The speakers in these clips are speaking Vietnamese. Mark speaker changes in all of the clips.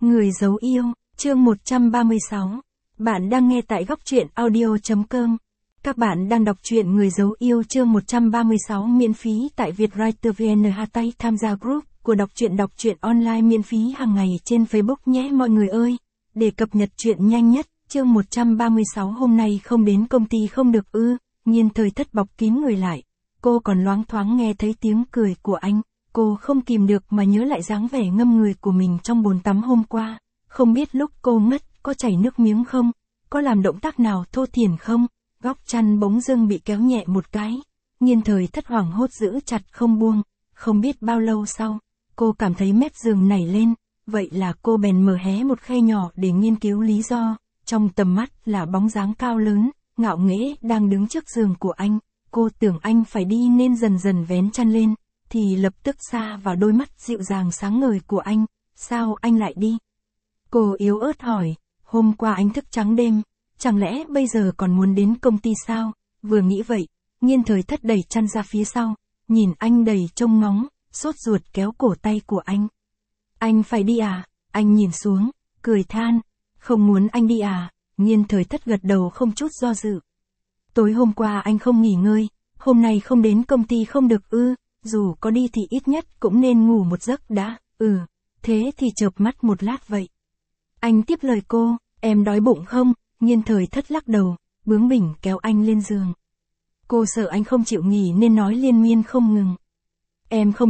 Speaker 1: Người giấu yêu, chương 136. Bạn đang nghe tại góc truyện audio.com. Các bạn đang đọc truyện Người giấu yêu chương 136 miễn phí tại Vietwriter VN. Hashtag tham gia group của đọc truyện online miễn phí hàng ngày trên Facebook nhé mọi người ơi. Để cập nhật truyện nhanh nhất, chương 136 hôm nay không đến công ty không được ư. Nhiên Thời Thất bọc kín người lại. Cô còn loáng thoáng nghe thấy tiếng cười của anh. Cô không kìm được mà nhớ lại dáng vẻ ngâm người của mình trong bồn tắm hôm qua. Không biết lúc cô ngất, có chảy nước miếng không? Có làm động tác nào thô thiển không? Góc chăn bỗng dưng bị kéo nhẹ một cái. Nhiên Thời Thất hoảng hốt giữ chặt không buông. Không biết bao lâu sau, cô cảm thấy mép giường nảy lên. Vậy là cô bèn mở hé một khe nhỏ để nghiên cứu lý do. Trong tầm mắt là bóng dáng cao lớn, ngạo nghễ đang đứng trước giường của anh. Cô tưởng anh phải đi nên dần dần vén chăn lên. Thì lập tức xa vào đôi mắt dịu dàng sáng ngời của anh. Sao anh lại đi? Cô yếu ớt hỏi. Hôm qua anh thức trắng đêm, chẳng lẽ bây giờ còn muốn đến công ty sao? Vừa nghĩ vậy, Nhiên Thời Thất đẩy chăn ra phía sau, nhìn anh đầy trông ngóng, sốt ruột kéo cổ tay của anh. Anh phải đi à? Anh nhìn xuống, cười than. Không muốn anh đi à? Nhiên Thời Thất gật đầu không chút do dự. Tối hôm qua anh không nghỉ ngơi, hôm nay không đến công ty không được ư? Dù có đi thì ít nhất cũng nên ngủ một giấc đã. Thế thì chợp mắt một lát vậy. Anh tiếp lời cô, em đói bụng không? Nhiên Thời Thất lắc đầu, bướng bỉnh kéo anh lên giường. Cô sợ anh không chịu nghỉ nên nói liên miên không ngừng. Em không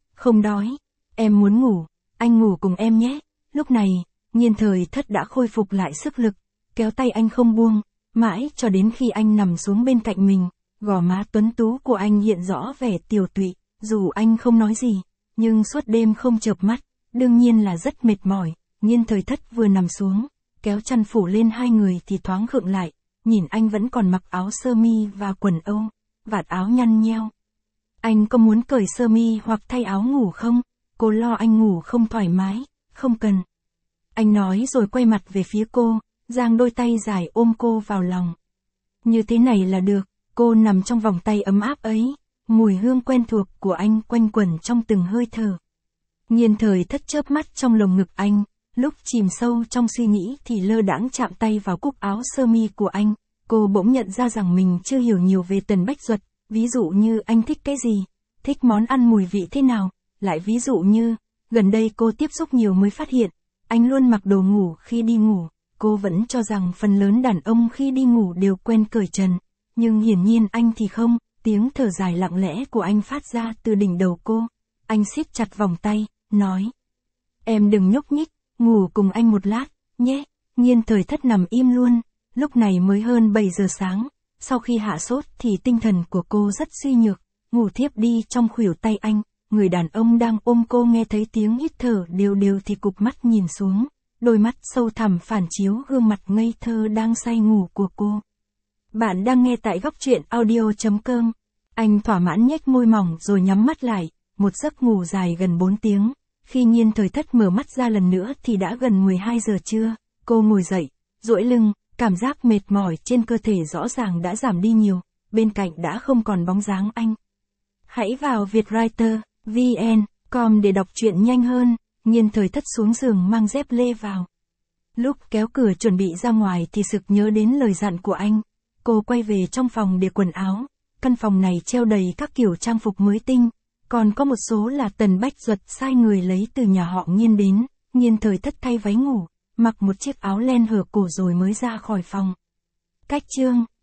Speaker 1: đói, em muốn ngủ, anh ngủ cùng em nhé. Lúc này, Nhiên Thời Thất đã khôi phục lại sức lực, kéo tay anh không buông, mãi cho đến khi anh nằm xuống bên cạnh mình. Gò má tuấn tú của anh hiện rõ vẻ tiều tụy, dù anh không nói gì, nhưng suốt đêm không chợp mắt, đương nhiên là rất mệt mỏi. Nhiên Thời Thất vừa nằm xuống, kéo chăn phủ lên hai người thì thoáng khựng lại, nhìn anh vẫn còn mặc áo sơ mi và quần âu, vạt áo nhăn nheo. Anh có muốn cởi sơ mi hoặc thay áo ngủ không? Cô lo anh ngủ không thoải mái, không cần. Anh nói rồi quay mặt về phía cô, giang đôi tay dài ôm cô vào lòng. Như thế này là được. Cô nằm trong vòng tay ấm áp ấy, mùi hương quen thuộc của anh quanh quẩn trong từng hơi thở. Nhiên Thời Thất chớp mắt trong lồng ngực anh, lúc chìm sâu trong suy nghĩ thì lơ đãng chạm tay vào cúc áo sơ mi của anh. Cô bỗng nhận ra rằng mình chưa hiểu nhiều về Tần Bách Duật, ví dụ như anh thích cái gì, thích món ăn mùi vị thế nào, lại ví dụ như, gần đây cô tiếp xúc nhiều mới phát hiện, anh luôn mặc đồ ngủ khi đi ngủ. Cô vẫn cho rằng phần lớn đàn ông khi đi ngủ đều quen cởi trần. Nhưng hiển nhiên anh thì không, tiếng thở dài lặng lẽ của anh phát ra từ đỉnh đầu cô. Anh siết chặt vòng tay, nói. Em đừng nhúc nhích, ngủ cùng anh một lát, nhé. Nhiên Thời Thất nằm im luôn, lúc này mới hơn 7 giờ sáng. Sau khi hạ sốt thì tinh thần của cô rất suy nhược, ngủ thiếp đi trong khuỷu tay anh. Người đàn ông đang ôm cô nghe thấy tiếng hít thở đều đều thì cụp mắt nhìn xuống. Đôi mắt sâu thẳm phản chiếu gương mặt ngây thơ đang say ngủ của cô. Bạn đang nghe tại góc truyện audio.com. Anh thỏa mãn nhếch môi mỏng rồi nhắm mắt lại, một giấc ngủ dài gần 4 tiếng. Khi Nhiên Thời Thất mở mắt ra lần nữa thì đã gần 12 giờ trưa. Cô ngồi dậy, duỗi lưng, cảm giác mệt mỏi trên cơ thể rõ ràng đã giảm đi nhiều, bên cạnh đã không còn bóng dáng anh. Hãy vào Vietwriter VN.com để đọc truyện nhanh hơn. Nhiên Thời Thất xuống giường mang dép lê vào. Lúc kéo cửa chuẩn bị ra ngoài thì sực nhớ đến lời dặn của anh. Cô quay về trong phòng để quần áo. Căn phòng này treo đầy các kiểu trang phục mới tinh. Còn có một số là Tần Bách Duật sai người lấy từ nhà họ Nhiên đến. Nhiên Thời Thất thay váy ngủ, mặc một chiếc áo len hở cổ rồi mới ra khỏi phòng. Cách chương